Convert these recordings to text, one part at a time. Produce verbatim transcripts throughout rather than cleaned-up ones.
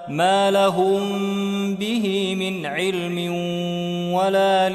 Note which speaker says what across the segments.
Speaker 1: ما لهم به من علم ولا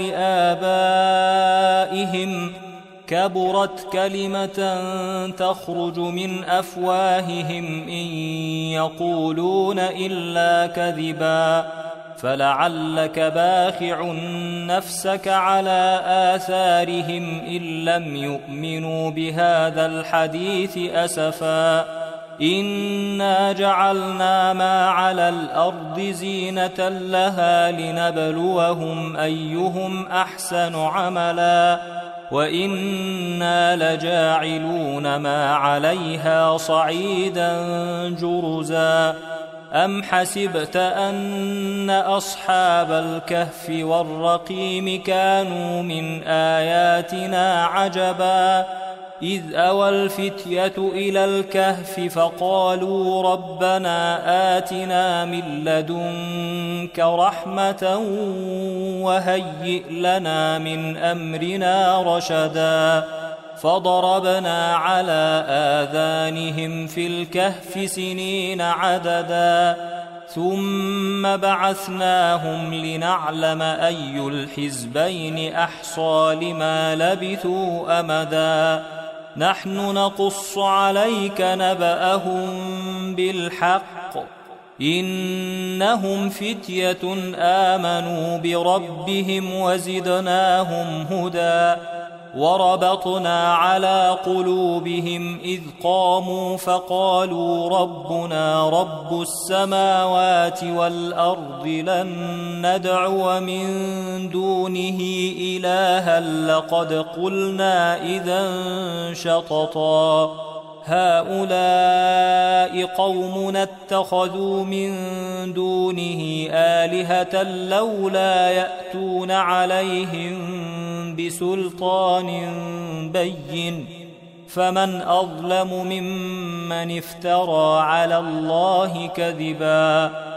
Speaker 1: لآبائهم كبرت كلمة تخرج من أفواههم إن يقولون إلا كذبا فلعلك باخع نفسك على آثارهم إن لم يؤمنوا بهذا الحديث أسفا إنا جعلنا ما على الأرض زينة لها لنبلوهم أيهم أحسن عملا وإنا لجاعلون ما عليها صعيدا جرزا أم حسبت أن أصحاب الكهف والرقيم كانوا من آياتنا عجبا إذ أوى الفتية إلى الكهف فقالوا ربنا آتنا من لدنك رحمة وهيئ لنا من أمرنا رشدا فضربنا على آذانهم في الكهف سنين عددا ثم بعثناهم لنعلم أي الحزبين أحصى لما لبثوا أمدا نحن نقص عليك نبأهم بالحق إنهم فتية آمنوا بربهم وزدناهم هدى وربطنا على قلوبهم إذ قاموا فقالوا ربنا رب السماوات والأرض لن ندعو من دونه إلها لقد قلنا إذا شططا هؤلاء قومنا اتخذوا من دونه آلهة لولا يأتون عليهم بسلطان بين فمن أظلم ممن افترى على الله كذبا